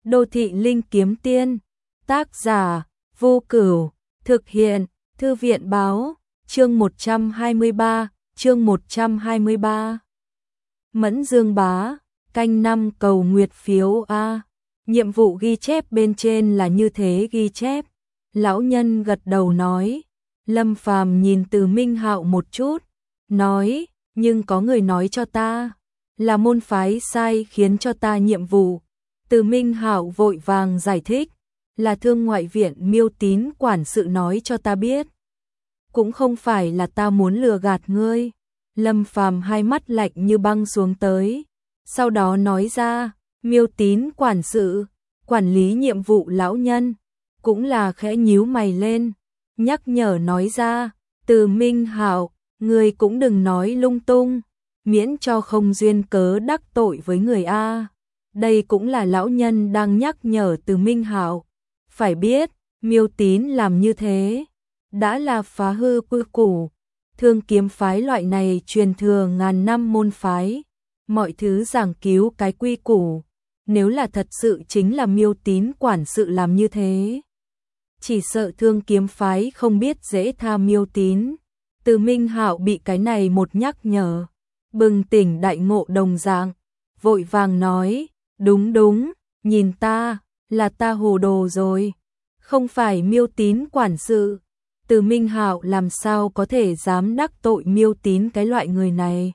Đô thị linh kiếm tiên, tác giả, Vô Cửu, thực hiện, Thư viện báo, chương 123, chương 123. Mẫn Dương Bá, canh 5 cầu nguyệt phiếu A. Nhiệm vụ ghi chép bên trên là như thế ghi chép. Lão nhân gật đầu nói. Lâm Phàm nhìn Từ Minh Hạo một chút, nói, nhưng có người nói cho ta, là môn phái sai khiến cho ta nhiệm vụ. Từ Minh Hạo vội vàng giải thích, là Thương Ngoại viện Miêu Tín quản sự nói cho ta biết. Cũng không phải là ta muốn lừa gạt ngươi. Lâm Phàm hai mắt lạnh như băng xuống tới, sau đó nói ra, Miêu Tín quản sự, quản lý nhiệm vụ lão nhân, cũng là khẽ nhíu mày lên, nhắc nhở nói ra, Từ Minh Hạo, ngươi cũng đừng nói lung tung, miễn cho không duyên cớ đắc tội với người A. Đây cũng là lão nhân đang nhắc nhở Từ Minh Hạo. Phải biết, Miêu Tín làm như thế, đã là phá hư quy củ. Thương kiếm phái loại này truyền thừa ngàn năm môn phái, mọi thứ giảng cứu cái quy củ. Nếu là thật sự chính là Miêu Tín quản sự làm như thế, chỉ sợ Thương kiếm phái không biết dễ tha Miêu Tín. Từ Minh Hạo bị cái này một nhắc nhở, bừng tỉnh đại ngộ đồng dạng, vội vàng nói, đúng, nhìn ta, là ta hồ đồ rồi, không phải Miêu Tín quản sự. Từ Minh Hạo làm sao có thể dám đắc tội Miêu Tín cái loại người này.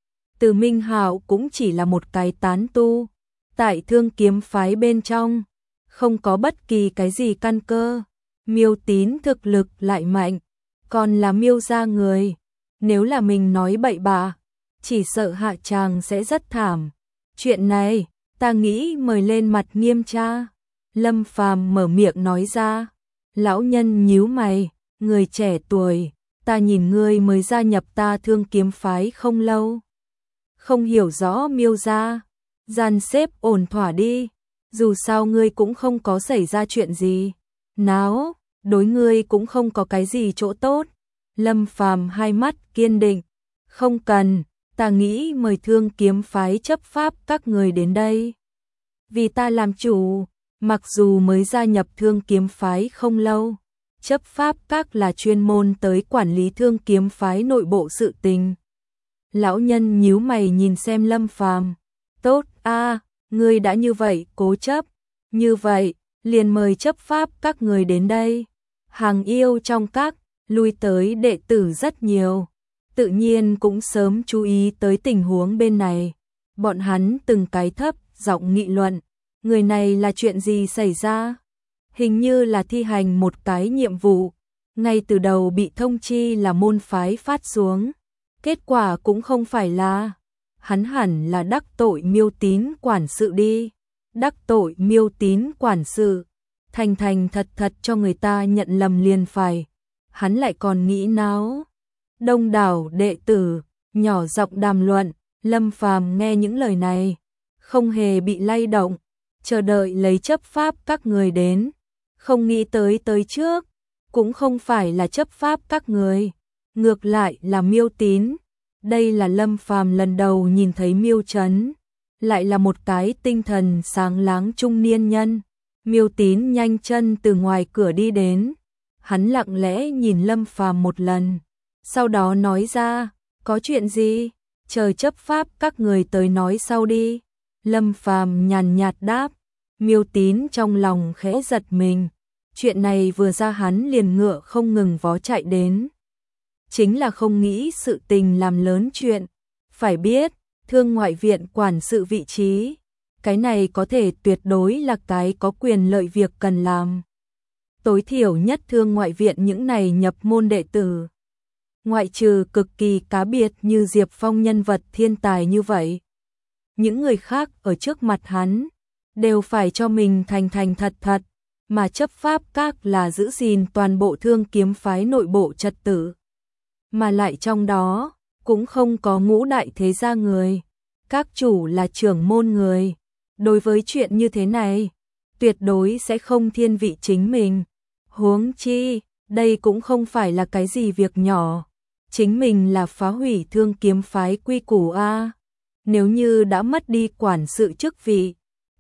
Từ Minh Hạo cũng chỉ là một cái tán tu, tại Thương kiếm phái bên trong, không có bất kỳ cái gì căn cơ. Miêu Tín thực lực lại mạnh, còn là Miêu gia người, nếu là mình nói bậy bạ, chỉ sợ hạ tràng sẽ rất thảm. Chuyện này, ta nghĩ mời lên mặt nghiêm tra. Lâm Phàm mở miệng nói ra. Lão nhân nhíu mày, người trẻ tuổi, ta nhìn ngươi mới gia nhập ta Thương kiếm phái không lâu, không hiểu rõ Miêu gia, dàn xếp ổn thỏa đi, dù sao ngươi cũng không có xảy ra chuyện gì, náo, đối ngươi cũng không có cái gì chỗ tốt. Lâm Phàm hai mắt kiên định, không cần, ta nghĩ mời Thương kiếm phái chấp pháp các người đến đây, vì ta làm chủ. Mặc dù mới gia nhập Thương kiếm phái không lâu, chấp pháp các là chuyên môn tới quản lý Thương kiếm phái nội bộ sự tình. Lão nhân nhíu mày nhìn xem Lâm Phàm, tốt a, ngươi đã như vậy cố chấp, như vậy liền mời chấp pháp các người đến đây. Hàng yêu trong các lui tới đệ tử rất nhiều, tự nhiên cũng sớm chú ý tới tình huống bên này. Bọn hắn từng cái thấp giọng nghị luận, người này là chuyện gì xảy ra? Hình như là thi hành một cái nhiệm vụ, ngay từ đầu bị thông chi là môn phái phát xuống, kết quả cũng không phải là, hắn hẳn là đắc tội Miêu Tín quản sự đi, đắc tội Miêu Tín quản sự, thành thật cho người ta nhận lầm liền phải, hắn lại còn nghĩ náo. Đông đảo đệ tử nhỏ giọng đàm luận, Lâm Phàm nghe những lời này, không hề bị lay động, chờ đợi lấy chấp pháp các người đến, không nghĩ tới trước, cũng không phải là chấp pháp các người, ngược lại là Miêu Tín. Đây là Lâm Phàm lần đầu nhìn thấy Miêu Trấn, lại là một cái tinh thần sáng láng trung niên nhân. Miêu Tín nhanh chân từ ngoài cửa đi đến, hắn lặng lẽ nhìn Lâm Phàm một lần, sau đó nói ra, có chuyện gì, chờ chấp pháp các người tới nói sau đi. Lâm Phàm nhàn nhạt đáp. Miêu Tín trong lòng khẽ giật mình, chuyện này vừa ra hắn liền ngựa không ngừng vó chạy đến. Chính là không nghĩ sự tình làm lớn chuyện, phải biết, Thương Ngoại viện quản sự vị trí, cái này có thể tuyệt đối là cái có quyền lợi việc cần làm. Tối thiểu nhất Thương Ngoại viện những này nhập môn đệ tử, ngoại trừ cực kỳ cá biệt như Diệp Phong nhân vật thiên tài như vậy, những người khác ở trước mặt hắn đều phải cho mình thành thật, mà chấp pháp các là giữ gìn toàn bộ Thương kiếm phái nội bộ trật tự, mà lại trong đó cũng không có ngũ đại thế gia người, các chủ là trưởng môn người, đối với chuyện như thế này tuyệt đối sẽ không thiên vị chính mình. Huống chi, đây cũng không phải là cái gì việc nhỏ, chính mình là phá hủy Thương kiếm phái quy củ a. Nếu như đã mất đi quản sự chức vị,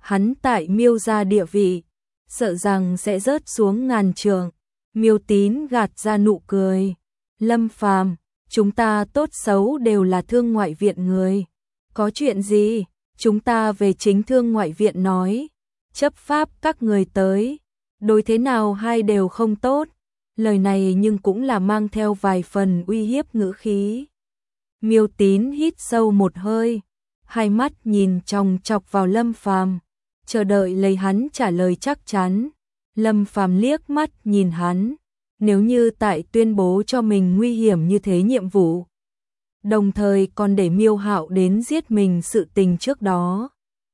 hắn tại Miêu gia địa vị, sợ rằng sẽ rớt xuống ngàn trượng. Miêu Tín gạt ra nụ cười. Lâm Phàm, chúng ta tốt xấu đều là thương ngoại viện người. Có chuyện gì, chúng ta về chính thương ngoại viện nói. Chấp pháp các người tới, đối thế nào hai đều không tốt. Lời này nhưng cũng là mang theo vài phần uy hiếp ngữ khí. Miêu Tín hít sâu một hơi, hai mắt nhìn chòng chọc vào Lâm Phàm, chờ đợi lấy hắn trả lời chắc chắn. Lâm Phàm liếc mắt nhìn hắn, nếu như tại tuyên bố cho mình nguy hiểm như thế nhiệm vụ, đồng thời còn để Miêu Hạo đến giết mình sự tình trước đó,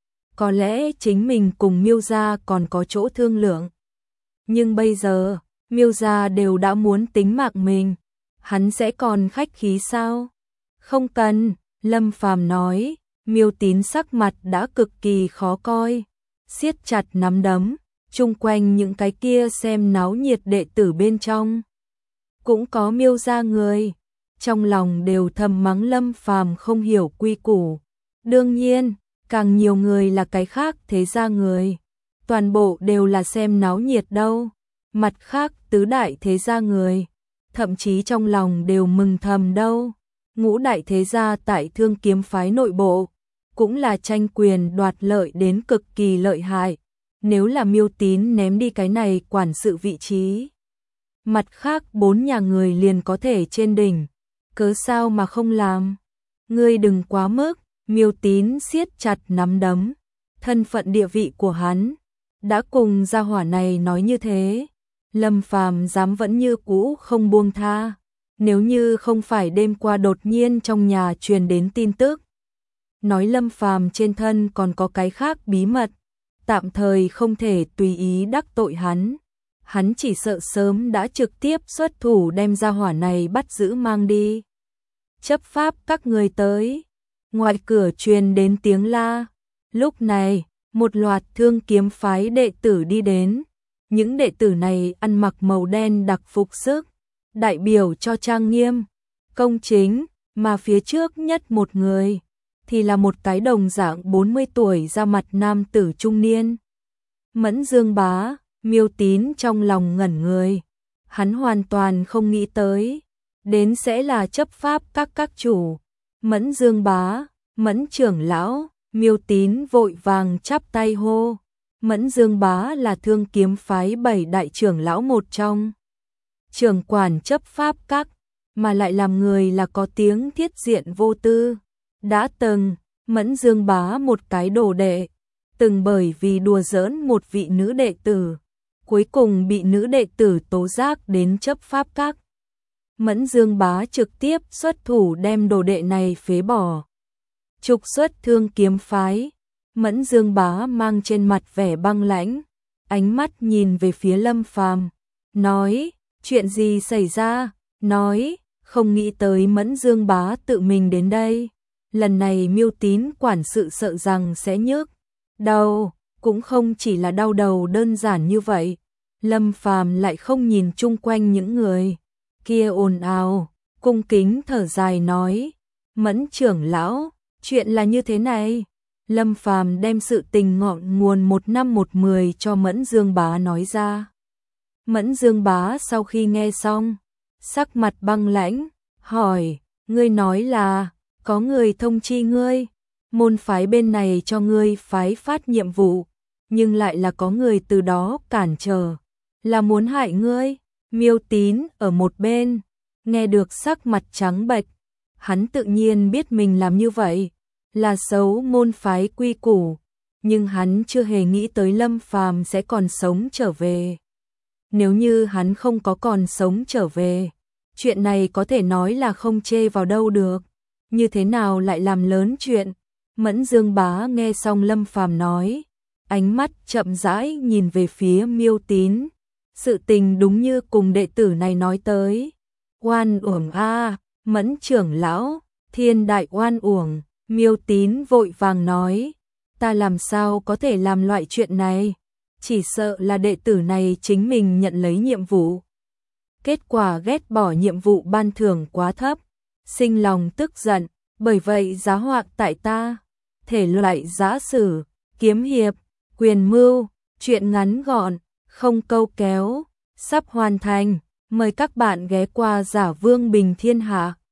có lẽ chính mình cùng Miêu gia còn có chỗ thương lượng. Nhưng bây giờ, Miêu gia đều đã muốn tính mạng mình, hắn sẽ còn khách khí sao? Không cần, Lâm Phàm nói. Miêu Tín sắc mặt đã cực kỳ khó coi, siết chặt nắm đấm, chung quanh những cái kia xem náo nhiệt đệ tử bên trong. Cũng có Miêu gia người, trong lòng đều thầm mắng Lâm Phàm không hiểu quy củ. Đương nhiên, càng nhiều người là cái khác thế gia người, toàn bộ đều là xem náo nhiệt đâu. Mặt khác tứ đại thế gia người, thậm chí trong lòng đều mừng thầm đâu. Ngũ đại thế gia tại Thương Kiếm phái nội bộ, cũng là tranh quyền đoạt lợi đến cực kỳ lợi hại. Nếu là Miêu Tín ném đi cái này quản sự vị trí, mặt khác bốn nhà người liền có thể trên đỉnh, cớ sao mà không làm? Ngươi đừng quá mức. Miêu Tín siết chặt nắm đấm, thân phận địa vị của hắn đã cùng gia hỏa này nói như thế, Lâm Phàm dám vẫn như cũ không buông tha. Nếu như không phải đêm qua đột nhiên trong nhà truyền đến tin tức, nói Lâm Phàm trên thân còn có cái khác bí mật, tạm thời không thể tùy ý đắc tội hắn. Hắn chỉ sợ sớm đã trực tiếp xuất thủ đem gia hỏa này bắt giữ mang đi. Chấp pháp các người tới. Ngoài cửa truyền đến tiếng la. Lúc này, một loạt Thương Kiếm phái đệ tử đi đến. Những đệ tử này ăn mặc màu đen đặc phục sức, đại biểu cho trang nghiêm, công chính, mà phía trước nhất một người thì là một cái đồng dạng 40 tuổi ra mặt nam tử trung niên. Mẫn Dương Bá. Miêu Tín trong lòng ngẩn người, hắn hoàn toàn không nghĩ tới đến sẽ là chấp pháp các chủ. Mẫn Dương Bá, Mẫn trưởng lão. Miêu Tín vội vàng chắp tay hô. Mẫn Dương Bá là Thương Kiếm phái 7 đại trưởng lão một trong, trưởng quản chấp pháp các, mà lại làm người là có tiếng thiết diện vô tư. Đã từng, Mẫn Dương Bá một cái đồ đệ, từng bởi vì đùa giỡn một vị nữ đệ tử, cuối cùng bị nữ đệ tử tố giác đến chấp pháp các. Mẫn Dương Bá trực tiếp xuất thủ đem đồ đệ này phế bỏ, trục xuất Thương Kiếm phái. Mẫn Dương Bá mang trên mặt vẻ băng lãnh, ánh mắt nhìn về phía Lâm Phàm, nói, chuyện gì xảy ra? Nói, không nghĩ tới Mẫn Dương Bá tự mình đến đây. Lần này Miêu Tín quản sự sợ rằng sẽ nhức đầu, cũng không chỉ là đau đầu đơn giản như vậy. Lâm Phàm lại không nhìn chung quanh những người kia ồn ào, cung kính thở dài nói, Mẫn trưởng lão, chuyện là như thế này. Lâm Phàm đem sự tình ngọn nguồn 1 năm 1 10 cho Mẫn Dương Bá nói ra. Mẫn Dương Bá sau khi nghe xong, sắc mặt băng lãnh, hỏi, ngươi nói là, có người thông chi ngươi, môn phái bên này cho ngươi phái phát nhiệm vụ, nhưng lại là có người từ đó cản trở, là muốn hại ngươi. Miêu Tín ở một bên, nghe được sắc mặt trắng bệch, hắn tự nhiên biết mình làm như vậy là xấu môn phái quy củ, nhưng hắn chưa hề nghĩ tới Lâm Phàm sẽ còn sống trở về. Nếu như hắn không có còn sống trở về, chuyện này có thể nói là không chê vào đâu được, như thế nào lại làm lớn chuyện. Mẫn Dương Bá nghe xong Lâm Phàm nói, ánh mắt chậm rãi nhìn về phía Miêu Tín. Sự tình đúng như cùng đệ tử này nói tới. Oan uổng a, Mẫn trưởng lão, thiên đại oan uổng. Miêu Tín vội vàng nói, ta làm sao có thể làm loại chuyện này, chỉ sợ là đệ tử này chính mình nhận lấy nhiệm vụ, kết quả ghét bỏ nhiệm vụ ban thưởng quá thấp, sinh lòng tức giận, bởi vậy giá họa tại ta. Thể loại giã sử, kiếm hiệp, Quyền Mưu, chuyện ngắn gọn, không câu kéo, sắp hoàn thành. Mời các bạn ghé qua Giả Vương Bình Thiên Hạ.